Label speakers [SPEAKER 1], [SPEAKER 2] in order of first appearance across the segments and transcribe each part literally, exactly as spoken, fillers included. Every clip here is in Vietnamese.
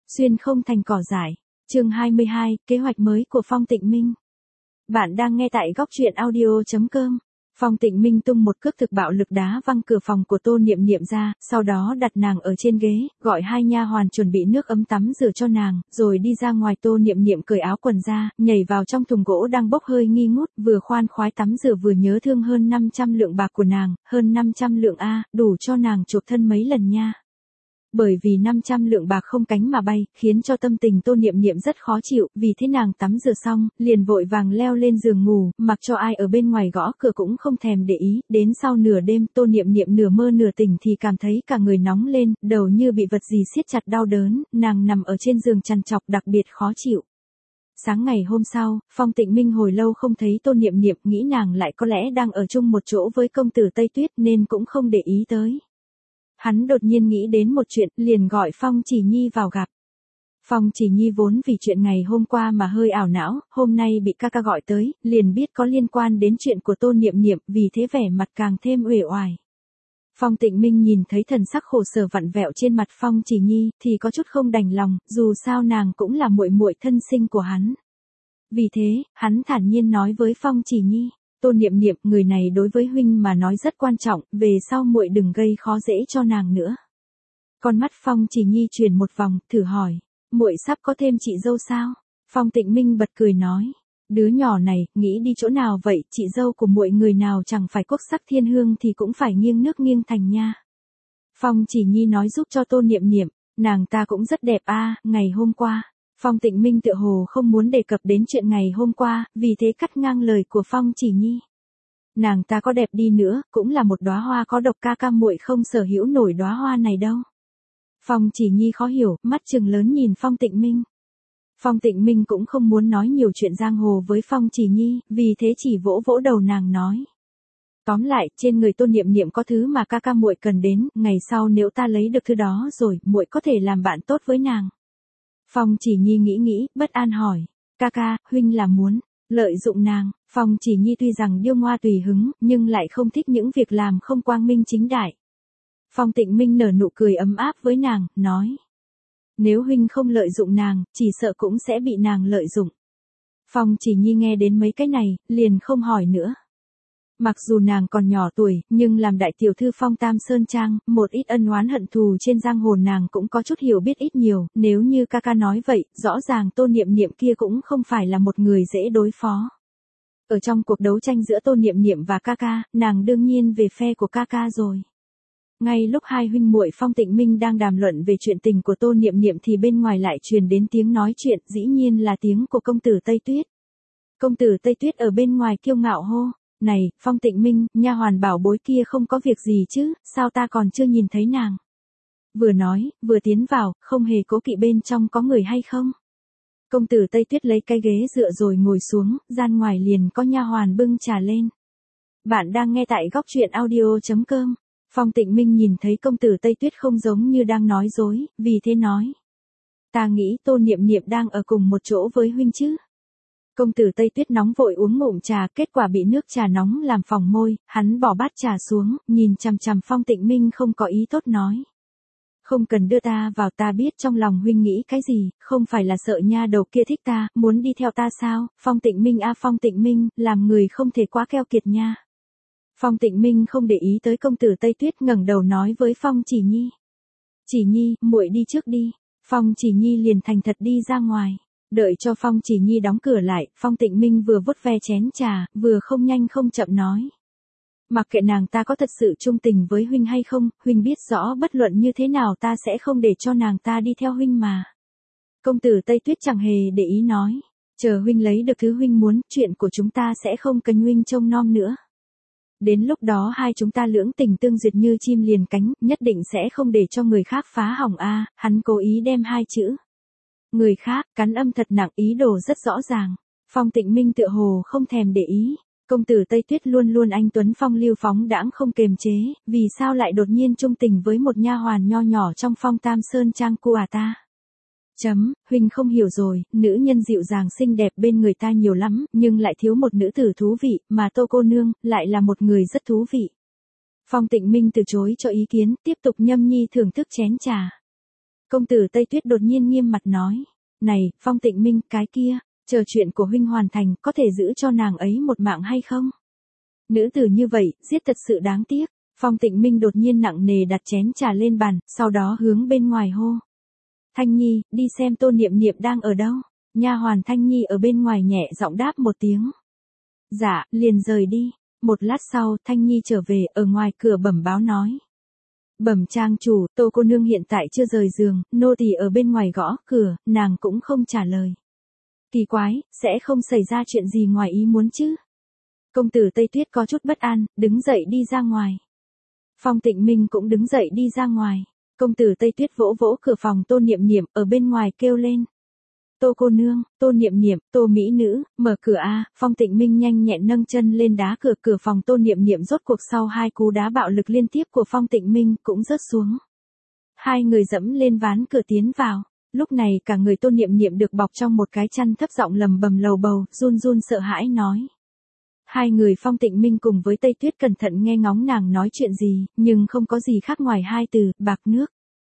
[SPEAKER 1] Xuyên không thành cỏ dại. Chương hai mươi hai, kế hoạch mới của Phong Tịnh Minh. Bạn đang nghe tại góc truyện audio chấm com. Phong Tịnh Minh tung một cước thực bạo lực đá văng cửa phòng của Tô Niệm Niệm ra, sau đó đặt nàng ở trên ghế, gọi hai nha hoàn chuẩn bị nước ấm tắm rửa cho nàng, rồi đi ra ngoài. Tô Niệm Niệm cởi áo quần ra, nhảy vào trong thùng gỗ đang bốc hơi nghi ngút, vừa khoan khoái tắm rửa vừa nhớ thương hơn năm trăm lượng bạc của nàng, hơn năm trăm lượng a, đủ cho nàng chụp thân mấy lần nha. Bởi vì năm trăm lượng bạc không cánh mà bay, khiến cho tâm tình Tô Niệm Niệm rất khó chịu, vì thế nàng tắm rửa xong, liền vội vàng leo lên giường ngủ, mặc cho ai ở bên ngoài gõ cửa cũng không thèm để ý. Đến sau nửa đêm, Tô Niệm Niệm nửa mơ nửa tỉnh thì cảm thấy cả người nóng lên, đầu như bị vật gì siết chặt đau đớn, nàng nằm ở trên giường trằn trọc đặc biệt khó chịu. Sáng ngày hôm sau, Phong Tịnh Minh hồi lâu không thấy Tô Niệm Niệm, nghĩ nàng lại có lẽ đang ở chung một chỗ với công tử Tây Tuyết nên cũng không để ý tới. Hắn đột nhiên nghĩ đến một chuyện, liền gọi Phong Chỉ Nhi vào gặp. Phong Chỉ Nhi vốn vì chuyện ngày hôm qua mà hơi ảo não, hôm nay bị ca ca gọi tới, liền biết có liên quan đến chuyện của Tô Niệm Niệm, vì thế vẻ mặt càng thêm uể oải. Phong Tịnh Minh nhìn thấy thần sắc khổ sở vặn vẹo trên mặt Phong Chỉ Nhi, thì có chút không đành lòng, dù sao nàng cũng là muội muội thân sinh của hắn. Vì thế, hắn thản nhiên nói với Phong Chỉ Nhi: Tô Niệm Niệm, người này đối với huynh mà nói rất quan trọng, về sau muội đừng gây khó dễ cho nàng nữa. Con mắt Phong Chỉ Nhi chuyển một vòng, thử hỏi: muội sắp có thêm chị dâu sao? Phong Tịnh Minh bật cười nói: đứa nhỏ này, nghĩ đi chỗ nào vậy, chị dâu của muội người nào chẳng phải quốc sắc thiên hương thì cũng phải nghiêng nước nghiêng thành nha. Phong Chỉ Nhi nói giúp cho Tô Niệm Niệm: nàng ta cũng rất đẹp a, ngày hôm qua. Phong Tịnh Minh tựa hồ không muốn đề cập đến chuyện ngày hôm qua, vì thế cắt ngang lời của Phong Chỉ Nhi. Nàng ta có đẹp đi nữa, cũng là một đóa hoa có độc, ca ca muội không sở hữu nổi đóa hoa này đâu. Phong Chỉ Nhi khó hiểu, mắt trừng lớn nhìn Phong Tịnh Minh. Phong Tịnh Minh cũng không muốn nói nhiều chuyện giang hồ với Phong Chỉ Nhi, vì thế chỉ vỗ vỗ đầu nàng nói: tóm lại, trên người Tô Niệm Niệm có thứ mà ca ca muội cần đến, ngày sau nếu ta lấy được thứ đó rồi, muội có thể làm bạn tốt với nàng. Phong Chỉ Nhi nghĩ nghĩ, bất an hỏi: ca ca, huynh là muốn lợi dụng nàng? Phong Chỉ Nhi tuy rằng điêu ngoa tùy hứng, nhưng lại không thích những việc làm không quang minh chính đại. Phong Tịnh Minh nở nụ cười ấm áp với nàng, nói: nếu huynh không lợi dụng nàng, chỉ sợ cũng sẽ bị nàng lợi dụng. Phong Chỉ Nhi nghe đến mấy cái này, liền không hỏi nữa. Mặc dù nàng còn nhỏ tuổi, nhưng làm đại tiểu thư Phong Tam Sơn Trang, một ít ân oán hận thù trên giang hồ nàng cũng có chút hiểu biết ít nhiều, nếu như ca ca nói vậy, rõ ràng Tô Niệm Niệm kia cũng không phải là một người dễ đối phó. Ở trong cuộc đấu tranh giữa Tô Niệm Niệm và ca ca, nàng đương nhiên về phe của ca ca rồi. Ngay lúc hai huynh muội Phong Tịnh Minh đang đàm luận về chuyện tình của Tô Niệm Niệm thì bên ngoài lại truyền đến tiếng nói chuyện, dĩ nhiên là tiếng của công tử Tây Tuyết. Công tử Tây Tuyết ở bên ngoài kiêu ngạo hô: này, Phong Tịnh Minh, nha hoàn bảo bối kia không có việc gì chứ, sao ta còn chưa nhìn thấy nàng? Vừa nói, vừa tiến vào, không hề cố kỵ bên trong có người hay không. Công tử Tây Tuyết lấy cái ghế dựa rồi ngồi xuống, gian ngoài liền có nha hoàn bưng trà lên. Bạn đang nghe tại góc truyện audio chấm com. Phong Tịnh Minh nhìn thấy công tử Tây Tuyết không giống như đang nói dối, vì thế nói: ta nghĩ Tô Niệm Niệm đang ở cùng một chỗ với huynh chứ. Công tử Tây Tuyết nóng vội uống ngụm trà, kết quả bị nước trà nóng làm phỏng môi, hắn bỏ bát trà xuống, nhìn chằm chằm Phong Tịnh Minh không có ý tốt nói: không cần đưa ta vào, ta biết trong lòng huynh nghĩ cái gì, không phải là sợ nha đầu kia thích ta, muốn đi theo ta sao? Phong Tịnh Minh a Phong Tịnh Minh, làm người không thể quá keo kiệt nha. Phong Tịnh Minh không để ý tới công tử Tây Tuyết, ngẩng đầu nói với Phong Chỉ Nhi: Chỉ Nhi, muội đi trước đi. Phong Chỉ Nhi liền thành thật đi ra ngoài. Đợi cho Phong Chỉ Nhi đóng cửa lại, Phong Tịnh Minh vừa vuốt ve chén trà, vừa không nhanh không chậm nói: mặc kệ nàng ta có thật sự trung tình với huynh hay không, huynh biết rõ bất luận như thế nào ta sẽ không để cho nàng ta đi theo huynh mà. Công tử Tây Tuyết chẳng hề để ý nói: chờ huynh lấy được thứ huynh muốn, chuyện của chúng ta sẽ không cần huynh trông nom nữa. Đến lúc đó hai chúng ta lưỡng tình tương duyệt như chim liền cánh, nhất định sẽ không để cho người khác phá hỏng a. Hắn cố ý đem hai chữ người khác cắn âm thật nặng, ý đồ rất rõ ràng. Phong Tịnh Minh tựa hồ không thèm để ý. Công tử Tây Tuyết luôn luôn anh tuấn phong lưu phóng đãng không kềm chế, vì sao lại đột nhiên trung tình với một nha hoàn nho nhỏ trong Phong Tam Sơn Trang của à ta? Chấm, huynh không hiểu rồi, nữ nhân dịu dàng xinh đẹp bên người ta nhiều lắm, nhưng lại thiếu một nữ tử thú vị, mà Tô cô nương lại là một người rất thú vị. Phong Tịnh Minh từ chối cho ý kiến, tiếp tục nhâm nhi thưởng thức chén trà. Công tử Tây Tuyết đột nhiên nghiêm mặt nói. Này, Phong Tịnh Minh, cái kia, chờ chuyện của huynh hoàn thành, có thể giữ cho nàng ấy một mạng hay không? Nữ tử như vậy, giết thật sự đáng tiếc. Phong Tịnh Minh đột nhiên nặng nề đặt chén trà lên bàn, sau đó hướng bên ngoài hô. Thanh Nhi, đi xem Tô Niệm Niệm đang ở đâu. Nha hoàn Thanh Nhi ở bên ngoài nhẹ giọng đáp một tiếng. Dạ, liền rời đi. Một lát sau, Thanh Nhi trở về, ở ngoài cửa bẩm báo nói. Bẩm trang chủ, Tô cô nương hiện tại chưa rời giường, nô tỳ ở bên ngoài gõ cửa, nàng cũng không trả lời. Kỳ quái, sẽ không xảy ra chuyện gì ngoài ý muốn chứ? Công tử Tây Tuyết có chút bất an, đứng dậy đi ra ngoài. Phong Tịnh Minh cũng đứng dậy đi ra ngoài. Công tử Tây Tuyết vỗ vỗ cửa phòng Tô Niệm Niệm ở bên ngoài kêu lên. Tô cô nương, Tô Niệm Niệm, Tô mỹ nữ, mở cửa a. Phong Tịnh Minh nhanh nhẹn nâng chân lên đá cửa, cửa phòng Tô Niệm Niệm rốt cuộc sau hai cú đá bạo lực liên tiếp của Phong Tịnh Minh cũng rớt xuống. Hai người dẫm lên ván cửa tiến vào. Lúc này cả người Tô Niệm Niệm được bọc trong một cái chăn thấp giọng lầm bầm lầu bầu, run run sợ hãi nói. Hai người Phong Tịnh Minh cùng với Tây Tuyết cẩn thận nghe ngóng nàng nói chuyện gì, nhưng không có gì khác ngoài hai từ, bạc nước.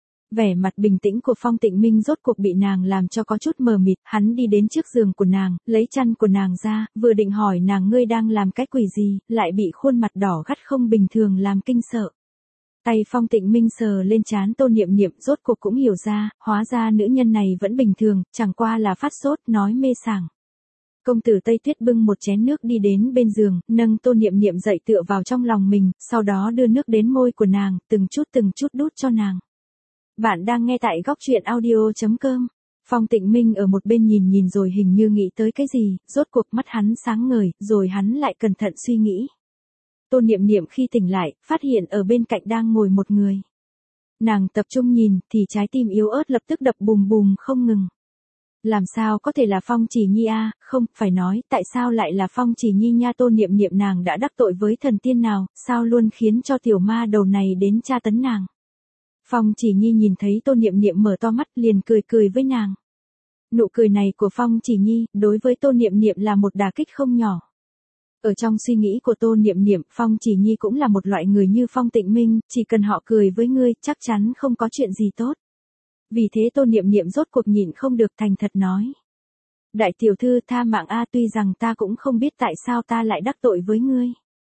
[SPEAKER 1] Vẻ mặt bình tĩnh của Phong Tịnh Minh rốt cuộc bị nàng làm cho có chút mờ mịt, hắn đi đến trước giường của nàng, lấy chăn của nàng ra, vừa định hỏi nàng ngươi đang làm cái quỷ gì, lại bị khuôn mặt đỏ gắt không bình thường làm kinh sợ. Tay Phong Tịnh Minh sờ lên trán Tô Niệm Niệm rốt cuộc cũng hiểu ra, hóa ra nữ nhân này vẫn bình thường, chẳng qua là phát sốt, nói mê sảng. Công tử Tây Tuyết bưng một chén nước đi đến bên giường, nâng Tô Niệm Niệm dậy tựa vào trong lòng mình, sau đó đưa nước đến môi của nàng, từng chút từng chút đút cho nàng. Bạn đang nghe tại góc truyện audio chấm com. Phong Tịnh Minh ở một bên nhìn nhìn rồi hình như nghĩ tới cái gì, rốt cuộc mắt hắn sáng ngời, rồi hắn lại cẩn thận suy nghĩ. Tô Niệm Niệm khi tỉnh lại, phát hiện ở bên cạnh đang ngồi một người. Nàng tập trung nhìn, thì trái tim yếu ớt lập tức đập bùm bùm không ngừng. Làm sao có thể là Phong Chỉ Nhi a? Không, phải nói, tại sao lại là Phong Chỉ Nhi nha? Tô Niệm Niệm nàng đã đắc tội với thần tiên nào, sao luôn khiến cho tiểu ma đầu này đến tra tấn nàng? Phong Chỉ Nhi nhìn thấy Tô Niệm Niệm mở to mắt liền cười cười với nàng. Nụ cười này của Phong Chỉ Nhi, đối với Tô Niệm Niệm là một đả kích không nhỏ. Ở trong suy nghĩ của Tô Niệm Niệm, Phong Chỉ Nhi cũng là một loại người như Phong Tịnh Minh, chỉ cần họ cười với ngươi, chắc chắn không có chuyện gì tốt. Vì thế Tô Niệm Niệm rốt cuộc nhịn không được thành thật nói. Đại tiểu thư tha mạng a, tuy rằng ta cũng không biết tại sao ta lại đắc tội với ngươi.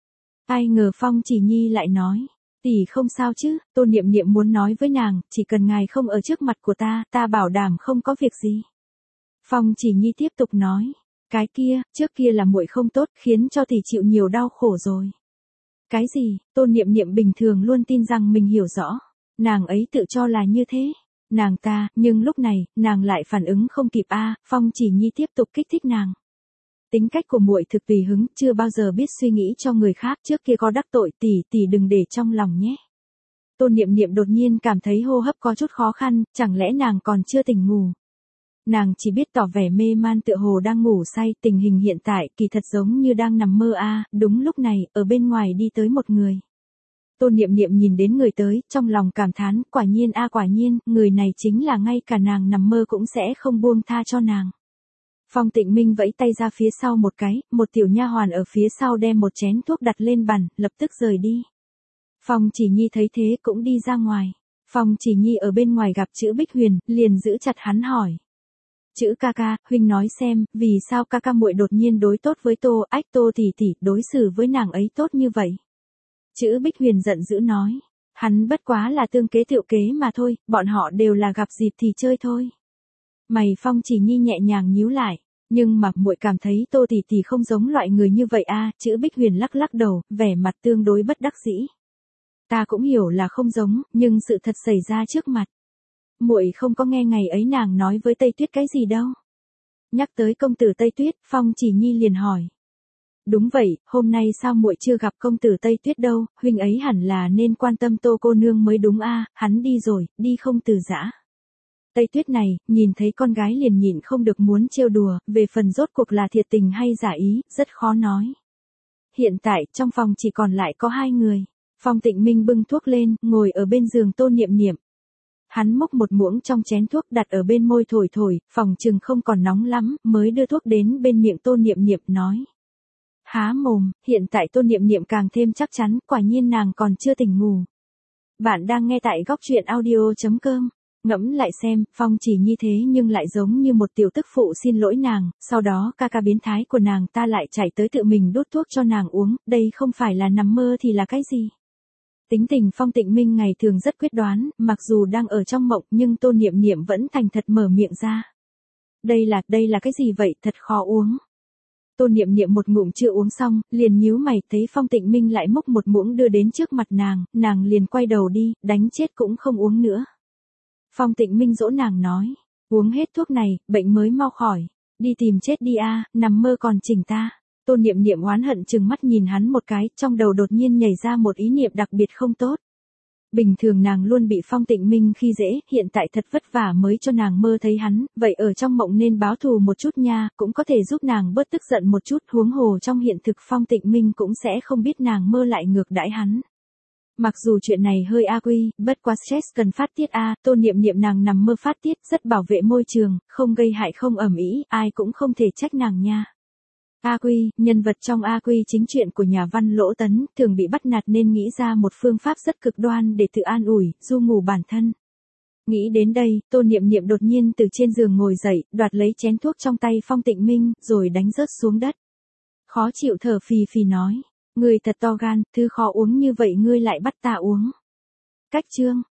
[SPEAKER 1] Ai ngờ Phong Chỉ Nhi lại nói. Tỷ không sao chứ, Tô Niệm Niệm muốn nói với nàng, chỉ cần ngài không ở trước mặt của ta, ta bảo đảm không có việc gì. Phong Chỉ Nhi tiếp tục nói. Cái kia, trước kia là muội không tốt, khiến cho tỷ chịu nhiều đau khổ rồi. Cái gì? Tô Niệm Niệm bình thường luôn tin rằng mình hiểu rõ. Nàng ấy tự cho là như thế. Nàng ta, nhưng lúc này, nàng lại phản ứng không kịp a. Phong Chỉ Nhi tiếp tục kích thích nàng. Tính cách của muội thực tùy hứng, chưa bao giờ biết suy nghĩ cho người khác, trước kia có đắc tội tỷ tỷ đừng để trong lòng nhé. Tô Niệm Niệm đột nhiên cảm thấy hô hấp có chút khó khăn, chẳng lẽ nàng còn chưa tỉnh ngủ. Nàng chỉ biết tỏ vẻ mê man tựa hồ đang ngủ say, tình hình hiện tại kỳ thật giống như đang nằm mơ a. Đúng lúc này, ở bên ngoài đi tới một người. Tô Niệm Niệm nhìn đến người tới, trong lòng cảm thán, quả nhiên a quả nhiên, người này chính là ngay cả nàng nằm mơ cũng sẽ không buông tha cho nàng. Phong Tịnh Minh vẫy tay ra phía sau một cái, một tiểu nha hoàn ở phía sau đem một chén thuốc đặt lên bàn, lập tức rời đi. Phong Chỉ Nhi thấy thế cũng đi ra ngoài. Phong Chỉ Nhi ở bên ngoài gặp chữ Bích Huyền, liền giữ chặt hắn hỏi. Chữ ca ca, huynh nói xem, vì sao ca ca muội đột nhiên đối tốt với Tô, ách Tô tỷ tỷ, đối xử với nàng ấy tốt như vậy? Chữ Bích Huyền giận dữ nói. Hắn bất quá là tương kế tựu kế mà thôi, bọn họ đều là gặp dịp thì chơi thôi. Mày Phong Chỉ Nhi nhẹ nhàng nhíu lại, nhưng mà muội cảm thấy Tô tỷ tỷ không giống loại người như vậy a. Chữ Bích Huyền lắc lắc đầu, vẻ mặt tương đối bất đắc dĩ. Ta cũng hiểu là không giống, nhưng sự thật xảy ra trước mặt. Muội không có nghe ngày ấy nàng nói với Tây Tuyết cái gì đâu. Nhắc tới công tử Tây Tuyết, Phong Chỉ Nhi liền hỏi. Đúng vậy, hôm nay sao muội chưa gặp công tử Tây Tuyết đâu, huynh ấy hẳn là nên quan tâm Tô cô nương mới đúng a. Hắn đi rồi, đi không từ giã. Tây Tuyết này, nhìn thấy con gái liền nhịn không được muốn trêu đùa, về phần rốt cuộc là thiệt tình hay giả ý, rất khó nói. Hiện tại, trong phòng chỉ còn lại có hai người. Phong Tịnh Minh bưng thuốc lên, ngồi ở bên giường Tô Niệm Niệm. Hắn múc một muỗng trong chén thuốc đặt ở bên môi thổi thổi, phòng chừng không còn nóng lắm, mới đưa thuốc đến bên miệng Tô Niệm Niệm nói. Há mồm, hiện tại Tô Niệm Niệm càng thêm chắc chắn, quả nhiên nàng còn chưa tỉnh ngủ. Bạn đang nghe tại góc truyện audio chấm com. Ngẫm lại xem, Phong chỉ như thế nhưng lại giống như một tiểu tức phụ xin lỗi nàng, sau đó ca ca biến thái của nàng ta lại chạy tới tự mình đút thuốc cho nàng uống, đây không phải là nằm mơ thì là cái gì? Tính tình Phong Tịnh Minh ngày thường rất quyết đoán, mặc dù đang ở trong mộng nhưng Tô Niệm Niệm vẫn thành thật mở miệng ra. Đây là, đây là cái gì vậy, thật khó uống. Tô Niệm Niệm một ngụm chưa uống xong, liền nhíu mày, thấy Phong Tịnh Minh lại múc một muỗng đưa đến trước mặt nàng, nàng liền quay đầu đi, đánh chết cũng không uống nữa. Phong Tịnh Minh dỗ nàng nói, uống hết thuốc này, bệnh mới mau khỏi, đi tìm chết đi a, nằm mơ còn chỉnh ta. Tô Niệm Niệm oán hận chừng mắt nhìn hắn một cái, trong đầu đột nhiên nhảy ra một ý niệm đặc biệt không tốt. Bình thường nàng luôn bị Phong Tịnh Minh khi dễ, hiện tại thật vất vả mới cho nàng mơ thấy hắn, vậy ở trong mộng nên báo thù một chút nha, cũng có thể giúp nàng bớt tức giận một chút, huống hồ trong hiện thực Phong Tịnh Minh cũng sẽ không biết nàng mơ lại ngược đãi hắn. Mặc dù chuyện này hơi a quy, bất quá stress cần phát tiết a, Tô Niệm Niệm nàng nằm mơ phát tiết, rất bảo vệ môi trường, không gây hại không ầm ĩ, ai cũng không thể trách nàng nha. A Quy, nhân vật trong A Quy chính truyện của nhà văn Lỗ Tấn, thường bị bắt nạt nên nghĩ ra một phương pháp rất cực đoan để tự an ủi, du ngủ bản thân. Nghĩ đến đây, Tô Niệm Niệm đột nhiên từ trên giường ngồi dậy, đoạt lấy chén thuốc trong tay Phong Tịnh Minh, rồi đánh rớt xuống đất. Khó chịu thở phì phì nói, ngươi thật to gan, thứ khó uống như vậy ngươi lại bắt ta uống. Cách chương